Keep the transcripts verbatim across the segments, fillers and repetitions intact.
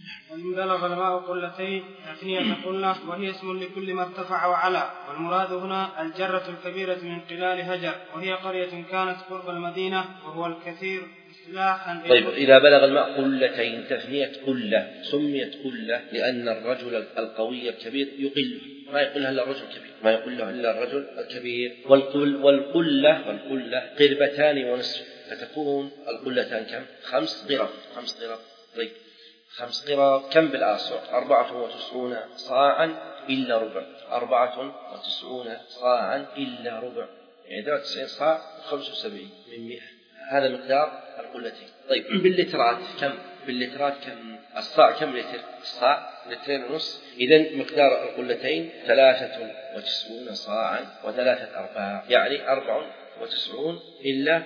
وإن بلغ الماء قلتين تثنية قلة، وهي اسم لكل ما ارتفع وعلى. والمراد هنا الجرة الكبيرة من قلال هجر، وهي قرية كانت قرب المدينة، وهو الكثير اصطلاحا. طيب، إذا بلغ الماء قلتين تثنية قلة سميت قلة لأن الرجل القوي الكبير يقل، ما يقولها إلا الرجل الكبير، ما يقولها إلا الرجل الكبير. والقل والقلة والقلة قربتان ونصف، فتكون القلتان كم؟ خمس قرب. خمس قرب. طيب، خمس قرب كم بالآصع؟ أربعة وتسعون صاعا إلا ربع. أربعة وتسعون صاعا إلا ربع، يعني ثلاثة وتسعين صاع خمسة وسبعين من مئة. هذا مقدار القلتين. طيب، باللترات كم؟ باللترات كم؟ الصاع كم لتر؟ الصاع لترين ونص. إذن مقدار القلتين ثلاثة وتسعون صاعا وثلاثة أرباع، يعني أربع وتسعون إلا.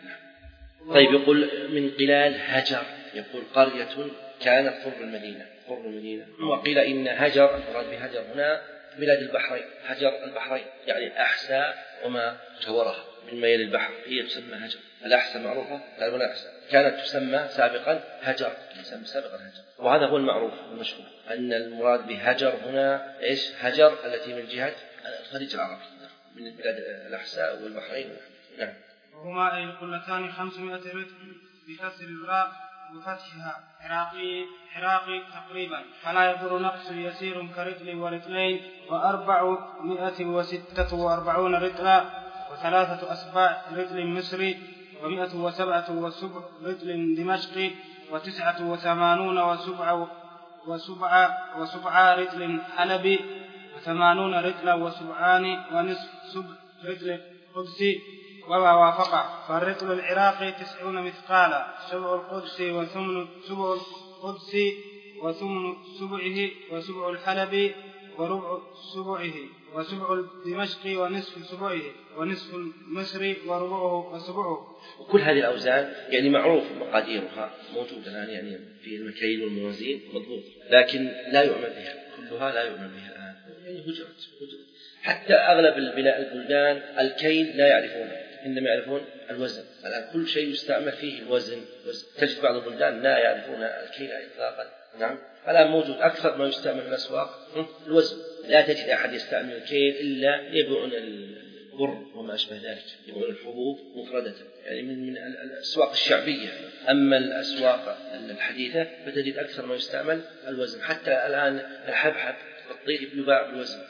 طيب، يقول من قلال هجر، يقول قرية كانت قرب المدينة. قرب المدينة. وقيل إن هجر المراد بهجر هنا بلاد البحرين، هجر البحرين يعني الأحساء وما جورها من ميل البحر، هي تسمى هجر. الأحساء معروفة، الأحساء كانت تسمى سابقا هجر، تسمى سابقا هجر. وهذا هو المعروف المشهور أن المراد بهجر هنا إيش؟ هجر التي من جهة الخليج العربي، من بلاد الأحساء والبحرين. نعم. وهما أي القلتان خمسمائة رتل بكسر الراء وفتحها عراقي عراقي تقريبا، فلا يضر نقص يسير كرتل ورتلين. وأربعمائة وستة وأربعون رتلا، وثلاثة أسباع رتل مصري، ومائة وسبعة وسبع رتل دمشقي، وتسعة وثمانون وسبع وسبع وسبع رتل حلبي، وثمانون رتلا وسبعان ونصف سبع رتل قدسي وما وافقه. فالرتل العراقي تسعون مثقالا، سبع القدسي وثمن سبع القدسي وثمن سبعه، وسبع الحلبي وربع سبعه، وسبع الدمشقي ونصف سبعه، ونصف المصري وربعه وسبعه. وكل هذه الأوزان يعني معروف مقاديرها موجودة الآن، يعني في المكاييل والموازين مضبوط، لكن لا يعمل بها، كلها لا يعمل بها الآن، يعني هجرت هجرت. حتى أغلب البلاد البلدان الكيل لا يعرفونه، إنما يعرفون الوزن. الآن كل شيء يستعمل فيه الوزن. تجد بعض البلدان لا يعرفون الكيل إطلاقا. نعم، الآن موجود أكثر ما يستعمل في الأسواق الوزن. لا تجد أحد يستعمل الكيل إلا يبيعون البر وما أشبه ذلك، يبيعون الحبوب مفردة، يعني من من الأسواق الشعبية. أما الأسواق الحديثة فتجد أكثر ما يستعمل الوزن. حتى الآن الحبحب والطير يباع بالوزن.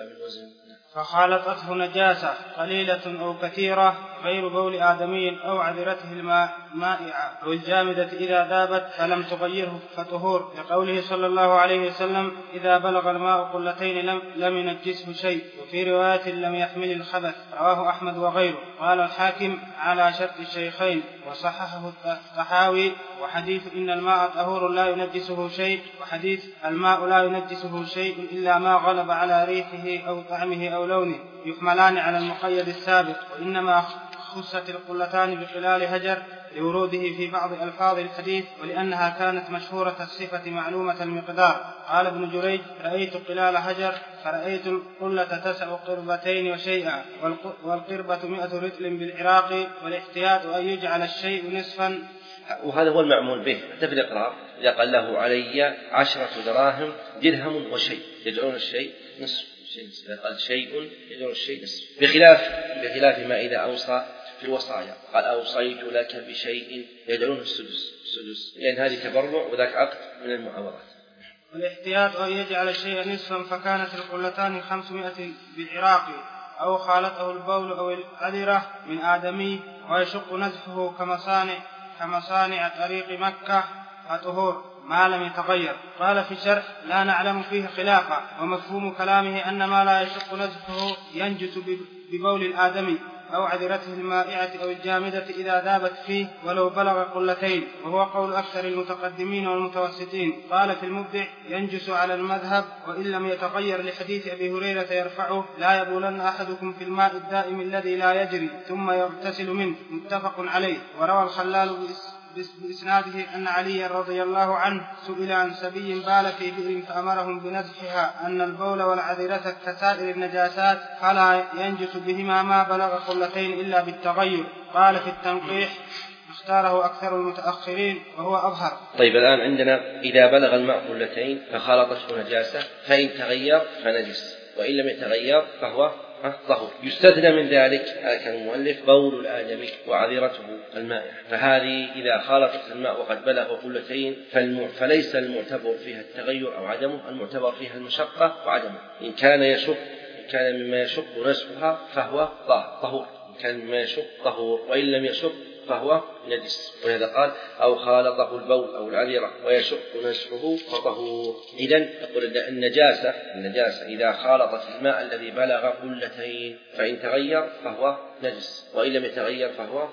فخالطته نجاسة قليلة أو كثيرة غير بول آدمي أو عذرته المائعة أو الجامدة إذا ذابت فلم تغيره فطهور، لقوله صلى الله عليه وسلم: إذا بلغ الماء قلتين لم, لم ينجسه شيء. وفي رواية: لم يحمل الخبث. رواه أحمد وغيره. قال الحاكم على شرط الشيخين، وصححه الطحاوي. وحديث إن الماء طهور لا ينجسه شيء، وحديث الماء لا ينجسه شيء إلا ما غلب على ريحه أو طعمه أو لونه، يحملان على المقيد السابق. وإنما خصت القلتان بقلال هجر لوروده في بعض ألفاظ الحديث، ولأنها كانت مشهورة الصفة معلومة المقدار. قال ابن جريج: رأيت قلال هجر فرأيت القلة تسع قربتين وشيئا، والقربة مئة رتل بالعراق. والاحتياط أن يجعل الشيء نصفا. وهذا هو المعمول به حتى في الإقرار، إذا قال له علي عشرة دراهم درهم وشيء يجعلون الشيء نصف شيء، إذا قال شيء يجعلون الشيء نصف. بخلاف بخلاف ما إذا أوصى في الوصايا قال أوصيت لك بشيء يجعلون السدس السدس، لأن هذه تبرع وذاك عقد من المعاورات. والاحتياط أن يجعل الشيء نصفا، فكانت القلتان خمسمائة بالعراق، أو خالطه البول أو العذرة من آدمي، ويشق نزحه كمصانع كمصانع طريق مكة فطهور ما لم يتغير. قال في الشرح: لا نعلم فيه خلافا، ومفهوم كلامه أن ما لا يشق نزحه ينجس ببول الآدمي أو عذرته المائعة أو الجامدة إذا ذابت فيه ولو بلغ قلتين، وهو قول أكثر المتقدمين والمتوسطين. قال في المبدع: ينجس على المذهب وإن لم يتغير، لحديث أبي هريرة يرفعه: لا يبولن أحدكم في الماء الدائم الذي لا يجري ثم يغتسل منه، متفق عليه. وروى الخلال بإسناده أن علي رضي الله عنه سئل عن سبي بال في بئر فأمرهم بنزحها أن البول والعذرة كسائر النجاسات فلا ينجس بهما ما بلغ قلتين إلا بالتغير. قال في التنقيح: اختاره أكثر المتأخرين وهو أظهر. طيب الآن عندنا إذا بلغ الماء قلتين فخالطته نجاسة فإن تغير فنجس وإن لم يتغير فهو طهور. يستثنى من ذلك كان المؤلف بول الآدمي وعذرته المائع، فهذه إذا خالطت الماء وقد بلغ قلتين فليس المعتبر فيها التغير أو عدمه، المعتبر فيها المشقة وعدمه. إن كان يشق إن كان مما يشق نزعها فهو طهور، إن كان مما يشق طهور، وإن لم يشق فهو نجس. ولهذا قال أو خالطه البول أو العذرة ويشق نزعه فطهور. إذن نقول النجاسة النجاسة إذا خالطت الماء الذي بلغ قلتين فإن تغير فهو نجس وإن لم يتغير فهو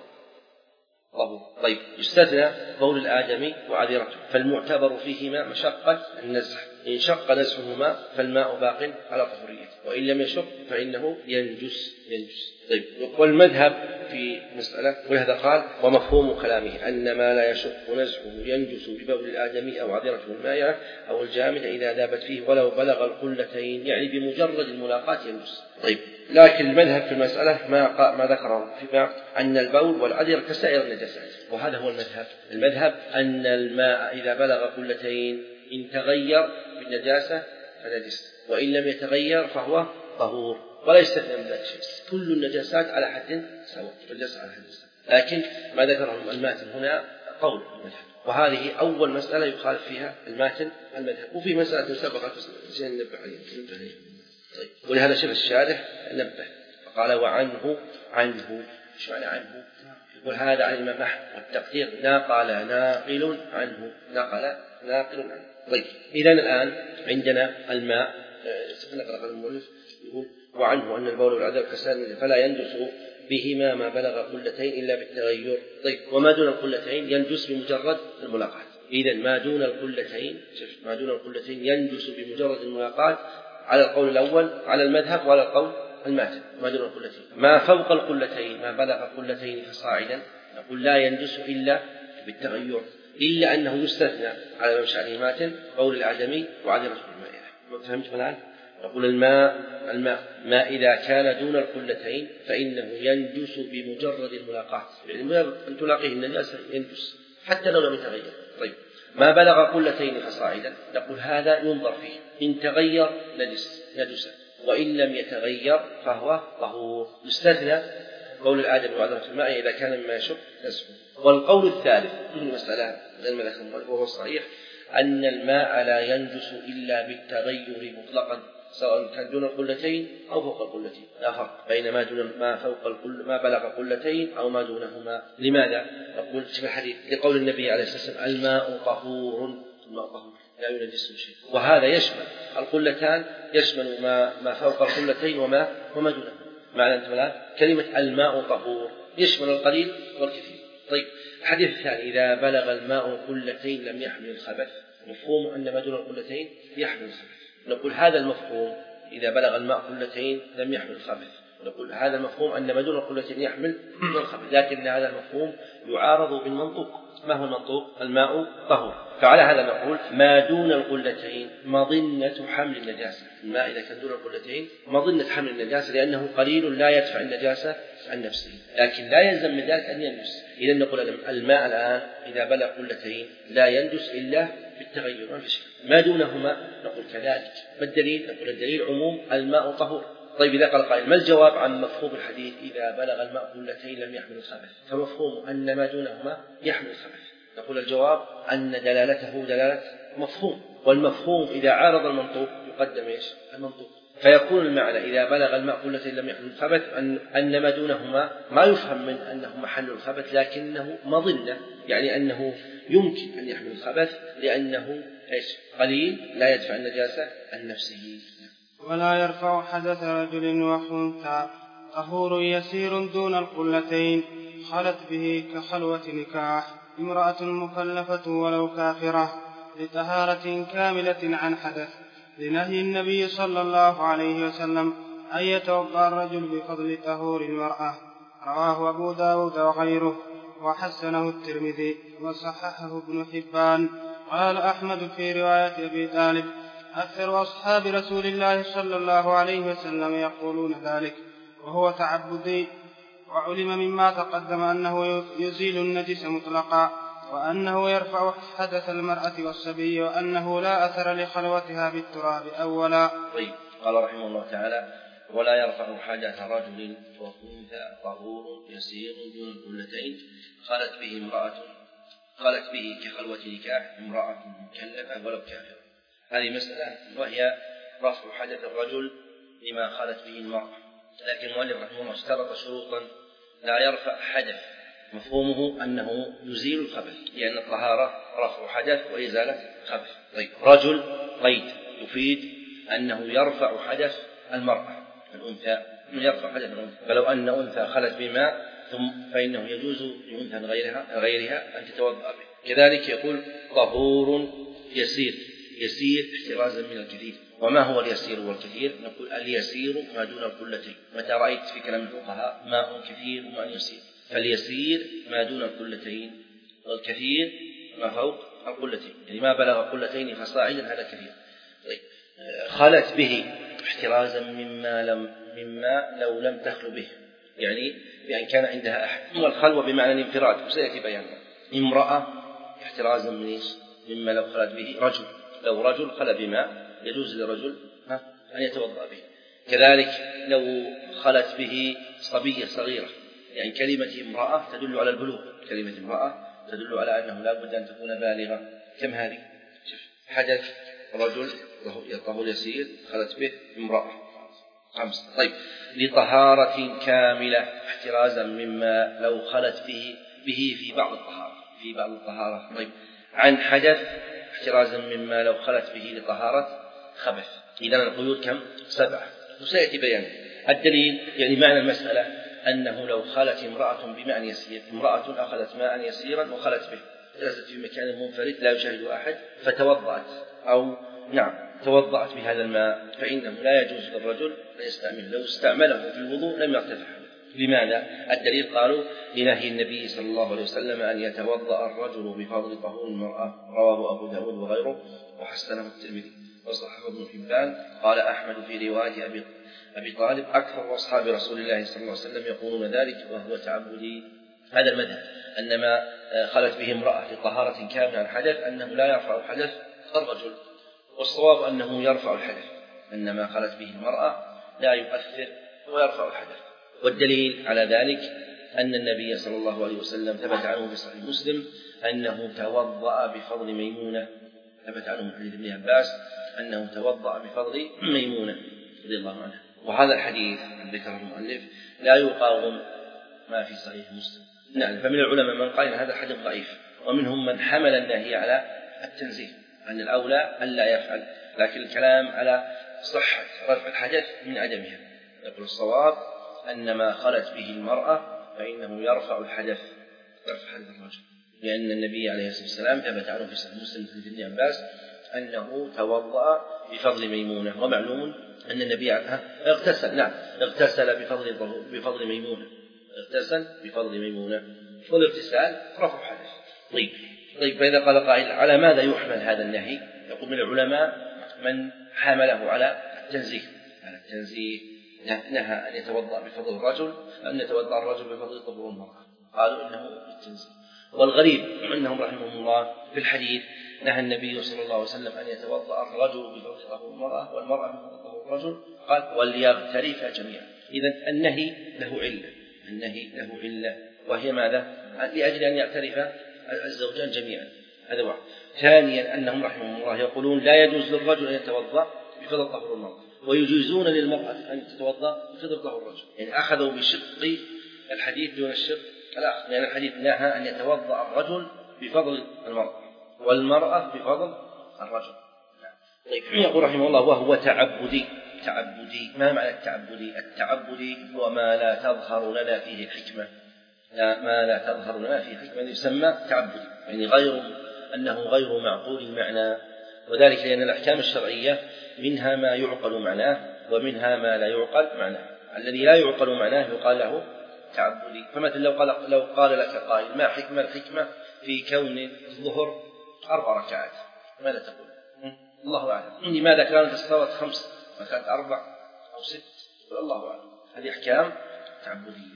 طهور. طيب يستثنى بول الآدمي وعذرته، فالمعتبر فيهما مشقة النزع، إن شق نزعهما فالماء باق على طهوريته، وإن لم يشق فإنه ينجس ينجس. طيب والمذهب في مسألة، ولهذا قال ومفهوم كلامه أن ما لا يشق نزعه ينجس ببول الآدمي أو عذرته المائعة أو الجامدة إذا ذابت فيه ولو بلغ القلتين، يعني بمجرد الملاقاة ينجس. طيب لكن المذهب في المسألة ما ما ذكره فيما أن البول والعذرة كسائر النجاسات، وهذا هو المذهب. المذهب أن الماء إذا بلغ قلتين إن تغير بالنجاسة فنجس وإن لم يتغير فهو طهور، ولا يستثنى من ذلك شيء، كل النجاسات على حد سواء النجاسة على حد سواء. لكن ما ذكره الماتن هنا قول المذهب، وهذه أول مسألة يخالف فيها الماتن المذهب. وفي مسألة سبقت ننبه عليها. طيب ولهذا شيخ الشارح نبه فقال وعنه عنه ايش معنى عنه؟ يقول هذا عن الإمام أحمد، والتقدير ناقل ناقل عنه ناقل ناقل عنه. طيب إذن الآن عندنا الماء نقرأ المؤلف يقول وعنه أن البول والعذر كسائر فلا ينجس بهما ما بلغ قلتين إلا بالتغير. طيب وما دون القلتين ينجس بمجرد الملاقاة. إذن ما دون القلتين ما دون القلتين ينجس بمجرد الملاقاة على القول الأول على المذهب وعلى القول الماتن. ما دون القلتين ما فوق القلتين ما بلغ قلتين فصاعدا نقول لا ينجس إلا بالتغير، إلا أنه يستثنى على ممشى الماتن قول الآدمي وعذرة المائعة. فهمت الآن؟ نقول الماء الماء ما إذا كان دون القلتين فإنه ينجس بمجرد الملاقاة، يعني مجرد أن تلاقيه النجاسة ينجس حتى لو لم يتغير. طيب ما بلغ قلتين فصاعدا نقول هذا ينظر فيه، إن تغير نجس نجس وإن لم يتغير فهو طهور. يستثنى قول الآدمي وعذرة الماء إذا كان مما يشق نزعه. والقول الثالث من المسألة غير ما ذكر وهو الصحيح أن الماء لا ينجس إلا بالتغير مطلقا، سواء كان دون القلتين أو فوق القلتين، لا فرق بين ما دون ما فوق القل ما بلغ قلتين أو ما دونهما. لماذا؟ نقول في الحديث لقول النبي عليه الصلاة والسلام الماء طهور الماء طهور لا ينجس شيء، وهذا يشمل القلتان يشمل ما ما فوق القلتين وما وما دونهما. معنى الآن كلمة الماء طهور يشمل القليل والكثير. طيب الحديث الثاني إذا بلغ الماء قلتين لم يحمل الخبث، مفهوم أن ما دون القلتين يحمل الخبث. نقول هذا المفهوم إذا بلغ الماء قلتين لم يحمل الخبث، نقول هذا المفهوم أن ما دون القلتين يحمل الخبث، لكن هذا المفهوم يعارض بالمنطوق. ما هو المنطوق؟ الماء طهور. فعلى هذا نقول ما دون القلتين مظنة حمل النجاسة، الماء إذا كان دون القلتين مظنة حمل النجاسة لأنه قليل لا يدفع النجاسة عن نفسه، لكن لا يلزم من ذلك أن ينجس. إذا نقول الماء الآن إذا بلغ قلتين لا ينجس إلا بالتغير ما في شيء. ما دونهما نقول كذلك. ما الدليل؟ نقول الدليل عموم الماء طهور. طيب إذا قال قائل ما الجواب عن مفهوم الحديث إذا بلغ الماء قلتين لم يحمل الخبث؟ فمفهوم أن ما دونهما يحمل الخبث. نقول الجواب أن دلالته دلالة مفهوم، والمفهوم إذا عارض المنطوق يقدم إيش؟ المنطوق. فيكون المعنى إذا بلغ الماء قلتين لم يحمل الخبث أن أن ما دونهما ما يفهم من أنه محل الخبث، لكنه مظنة، يعني أنه يمكن أن يحمل الخبث لأنه إيش؟ قليل لا يدفع النجاسة عن نفسه. ولا يرفع حدث رجل وخنثى طهور يسير دون القلتين خلت به كخلوة نكاح امرأة مكلفة ولو كافرة لطهارة كاملة عن حدث، لنهي النبي صلى الله عليه وسلم أن يتوضأ الرجل بفضل طهور المرأة. رواه أبو داود وغيره وحسنه الترمذي وصححه ابن حبان. قال أحمد في رواية أبي طالب أكثر أصحاب رسول الله صلى الله عليه وسلم يقولون ذلك وهو تعبدي وعلم مما تقدم أنه يزيل النجس مطلقا، وأنه يرفع حدث المرأة والصبي، وأنه لا أثر لخلوتها بالتراب أولا. طيب. قال رحمه الله تعالى: ولا يرفع حدث رجل وأنثى طهور يسير دون القلتين خلت به امرأة خلت به كخلوة نكاح امرأة مكلفة ولو كافرة. هذه مسألة وهي رفع حدث الرجل لما خلت به المرأة، لكن المؤلف رحمه الله اشترط شروطا لا يرفع حدث مفهومه أنه يزيل الخبث، لأن الطهارة رفع حدث وإزالة خبث. طيب. رجل قيد يفيد أنه يرفع حدث المرأة الأنثى، يرفع حدث الأنثى، فلو أن أنثى خلت بماء ثم فإنه يجوز لأنثى غيرها غيرها أن تتوضأ به. كذلك يقول طهور يسير، يسير احترازا من الكثير. وما هو اليسير والكثير؟ نقول اليسير ما دون القلتين. متى رأيت في كلام الفقهاء ماء كثير وماء يسير؟ فاليسير ما دون القلتين، والكثير ما فوق القلتين، يعني ما بلغ قلتين فصاعدا هذا كثير. طيب. خلت به احترازا مما لم مما لو لم تخلو به، يعني بأن كان عندها أحد، والخلوة بمعنى الانفراد وسيأتي بيانها. امرأة احترازا من ايش؟ مما لو خلت به رجل، لو رجل خلى بماء يجوز للرجل أن يتوضأ به. كذلك لو خلت به صبية صغيرة، يعني كلمة امرأة تدل على البلوغ، كلمة امرأة تدل على أنه لا بد أن تكون بالغة. كم هذه؟ حدث رجل طهور يسير خلت به امرأة، خمسة. طيب. لطهارة كاملة احترازا مما لو خلت به به في بعض الطهارة في بعض الطهارة. طيب. عن حدث احترازا مما لو خلت به لطهارة خبث. إذن القيود كم؟ سبعة، وسيأتي بيان الدليل. يعني معنى المسألة أنه لو خلت امرأة بماء يسير، امرأة أخذت ماء يسيرا وخلت به، جلست في مكان منفرد لا يشاهد أحد فتوضأت، أو نعم توضأت بهذا الماء، فإنه لا يجوز للرجل أن يستعمله. لو استعمله في الوضوء لم يرتفع. لماذا؟ الدليل قالوا لنهي النبي صلى الله عليه وسلم أن يتوضأ الرجل بفضل طهور المرأة، رواه أبو داود وغيره وحسنه الترمذي وصححه ابن حبان. قال أحمد في رواية أبي أبي طالب: أكثر أصحاب رسول الله صلى الله عليه وسلم يقولون ذلك وهو تعبدي. هذا المذهب، أن ما خلت به امرأة لطهارة كاملة عن حدث أنه لا يرفع الحدث الرجل، والصواب أنه يرفع الحدث، أن ما خلت به المرأة لا يؤثر ويرفع الحدث. والدليل على ذلك أن النبي صلى الله عليه وسلم ثبت عنه في صحيح مسلم أنه توضأ بفضل ميمونة، ثبت عنه من حديث ابن عباس أنه توضأ بفضل ميمونة رضي الله عنها. وهذا الحديث ذكره المؤلف لا يقاوم ما في صحيح مسلم. نعم. فمن العلماء من قال هذا الحديث ضعيف، ومنهم من حمل النهي على التنزيه، أن الأولى ألا يفعل، لكن الكلام على صحة رفع الحدث من عدمها. يقول الصواب أن ما خلت به المرأة فإنه يرفع الحدث، يرفع حدث الرجل، لأن النبي عليه الصلاة والسلام ثبت عنه في صحيح مسلم في ابن عباس أنه توضأ بفضل ميمونة، ومعلوم أن النبي اغتسل، نعم اغتسل بفضل بفضل ميمونة، اغتسل بفضل ميمونة، والاغتسال رفع حدث. طيب. طيب. فإذا قال قائل على ماذا يحمل هذا النهي؟ يقول من العلماء من حمله على التنزيه، على التنزيه، نهى أن يتوضأ بفضل الرجل، أن يتوضأ الرجل بفضل طهور المرأة، قالوا إنه التنزيه. والغريب أنهم رحمهم الله في الحديث نهى النبي صلى الله عليه وسلم أن يتوضأ الرجل بفضل طهور المرأة والمرأة بفضل طهور الرجل، قال وليغترفا جميعا. إذن النهي له علة، النهي له علة، وهي ماذا؟ لأجل أن يغترف الزوجان جميعا. هذا واحد. ثانيا أنهم رحمهم الله يقولون لا يجوز للرجل أن يتوضأ بفضل طهور المرأة، ويجوزون للمرأة أن تتوضأ بفضل طهور الرجل، يعني أخذوا بشق الحديث دون الشق الآخر، لأن يعني الحديث نهى أن يتوضأ الرجل بفضل المرأة والمرأة بفضل الرجل. طيب. يقول رحمه الله وهو تعبدي. تعبدي، ما معنى التعبدي؟ التعبدي هو ما لا تظهر لنا فيه الحكمة، لا ما لا تظهر لنا فيه حكمة يسمى تعبدي، يعني غير أنه غير معقول المعنى، وذلك لأن الأحكام الشرعية منها ما يعقل معناه ومنها ما لا يعقل معناه. الذي لا يعقل معناه يقال له تعبدي. فمثلا لو قال, لو قال لك قائل ما حكمة الحكمة في كون الظهر أربع ركعات، ماذا تقول؟ الله أعلم. لماذا كانت الصلاة خمس وكانت أربع أو ست؟ الله أعلم. هذه أحكام تعبدية.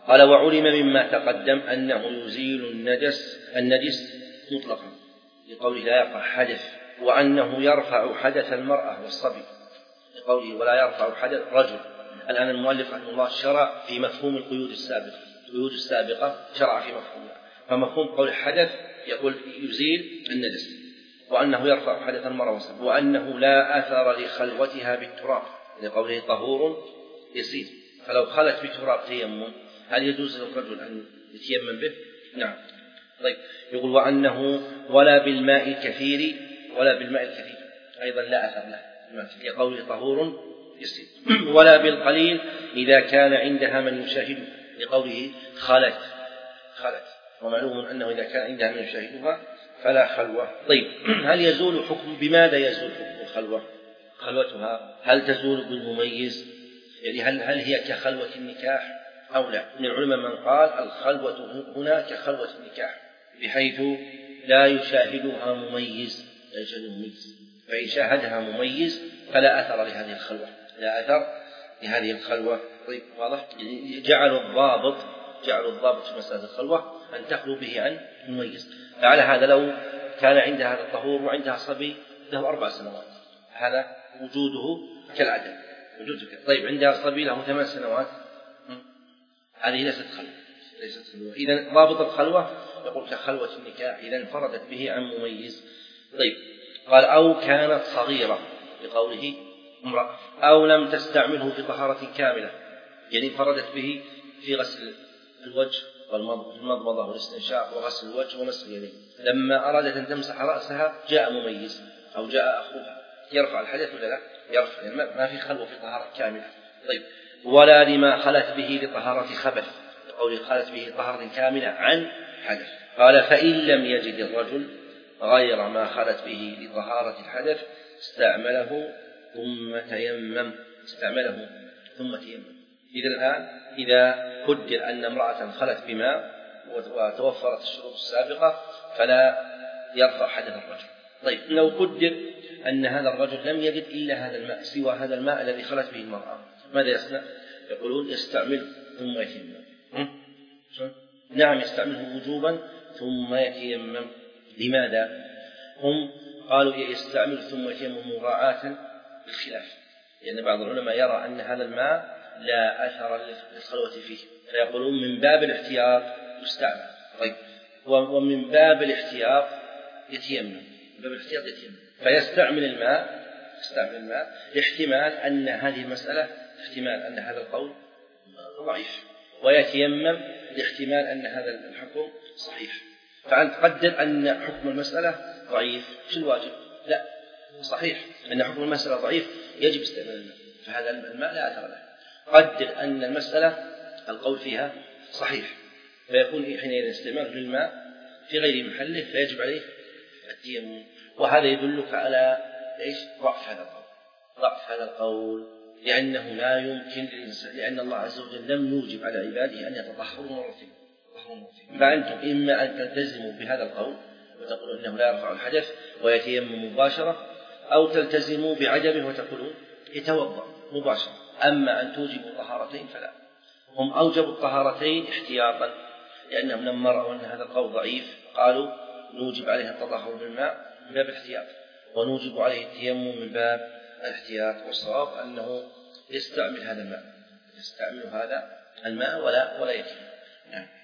قال وعلم مما تقدم أنه يزيل النجس النجس مطلقا لقوله لا يرفع حدث، وأنه يرفع حدث المرأة والصبي لقوله ولا يرفع حدث رجل. الآن المؤلف رحمه الله شرع في مفهوم القيود السابقة، القيود السابقة شرع في مفهومها، فمفهوم قول الحدث يقول يزيل النجس، وأنه يرفع حدث المرأة والصبي، وأنه لا أثر لخلوتها بالتراب لقوله طهور يسير. فلو خلت بتراب تيمم هل يجوز للرجل أن يتيمم به؟ نعم. طيب يقول وأنه ولا بالماء الكثير ولا بالماء الكثير أيضا لا أثر له لقوله طهور يسير، ولا بالقليل إذا كان عندها من يشاهده لقوله خلت خلت، ومعلوم أنه إذا كان عندها من يشاهدها فلا خلوة. طيب هل يزول حكم بماذا يزول حكم الخلوة؟ خلوتها هل تزول بالمميز؟ يعني هل هل هي كخلوة النكاح أو لا؟ من العلماء من قال الخلوة هنا كخلوة النكاح بحيث لا يشاهدها مميز، لا يشاهدها مميز، فإن شاهدها مميز فلا أثر لهذه الخلوة، لا أثر لهذه الخلوة. طيب واضح؟ جعلوا الضابط جعلوا الضابط في مسألة الخلوة أن تخلو به عن مميز. فعلى هذا لو كان عندها هذا الطهور وعندها صبي له أربع سنوات هذا وجوده كالعدم وجوده كالعدم. طيب عندها صبي له ثمان سنوات هذه ليست خلوة ليست خلوة. إذن ضابط الخلوة يقول كخلوة النكاح إذا انفردت به عن مميز. طيب قال أو كانت صغيرة بقوله امرأة أو لم تستعمله في طهارة كاملة، يعني انفردت به في غسل الوجه والمضمضة والاستنشاق وغسل الوجه ومسح اليدين، لما أرادت أن تمسح رأسها جاء مميز أو جاء أخوها يرفع الحدث ولا لا؟ يرفع، يعني ما في خلوة في طهارة كاملة. طيب ولا لما خلت به لطهارة خبث لقوله خلت به طهارة كاملة عن حدث. قال فإن لم يجد الرجل غير ما خلت به لطهارة الحدث استعمله ثم تيمم استعمله ثم تيمم. إذا الآن إذا قدر أن امرأة خلت بماء وتوفرت الشروط السابقة فلا يرفع حدث الرجل. طيب لو قدر أن هذا الرجل لم يجد إلا هذا الماء سوى هذا الماء الذي خلت به المرأة ماذا يصنع؟ يقولون يستعمل ثم يتيمم. نعم يستعمله وجوبا ثم يتيمم. لماذا؟ هم قالوا يستعمل ثم يتيمم مراعاة بالخلاف، لأن يعني بعض العلماء يرى أن هذا الماء لا أثر للخلوة فيه فيقولون من باب الاحتياط يستعمل. طيب ومن باب الاحتياط يتيمم من باب الاحتياط يتيمم فيستعمل الماء يستعمل الماء لاحتمال أن هذه المسألة احتمال أن هذا القول ضعيف، ويتيمم لاحتمال أن هذا الحكم صحيح. فأنت تقدر أن حكم المسألة ضعيف شو الواجب؟ لا صحيح أن حكم المسألة ضعيف يجب استعمال الماء، فهذا الماء لا أثر له. قدر أن المسألة القول فيها صحيح فيكون حينئذ استعماله للماء في غير محله فيجب عليه التيمم. وهذا يدلك على إيش؟ ضعف هذا القول ضعف هذا القول لأنه لا يمكن للإنسان، لأن الله عز وجل لم يوجب على عباده أن يتطهروا مرتين، فأنتم إما أن تلتزموا بهذا القول وتقولوا إنه لا يرفع الحدث ويتيمم مباشرة، أو تلتزموا بعدمه وتقولون يتوضأ مباشرة. أما أن توجبوا طهارتين فلا. هم أوجبوا الطهارتين احتياطا لأنهم لما رأوا أن هذا القول ضعيف قالوا نوجب عليه التطهر بالماء من باب الاحتياط ونوجب عليه التيمم من باب الاحتياط. والصواب أنه يستعمل هذا الماء يستعمل هذا الماء ولا ولا يتيمم.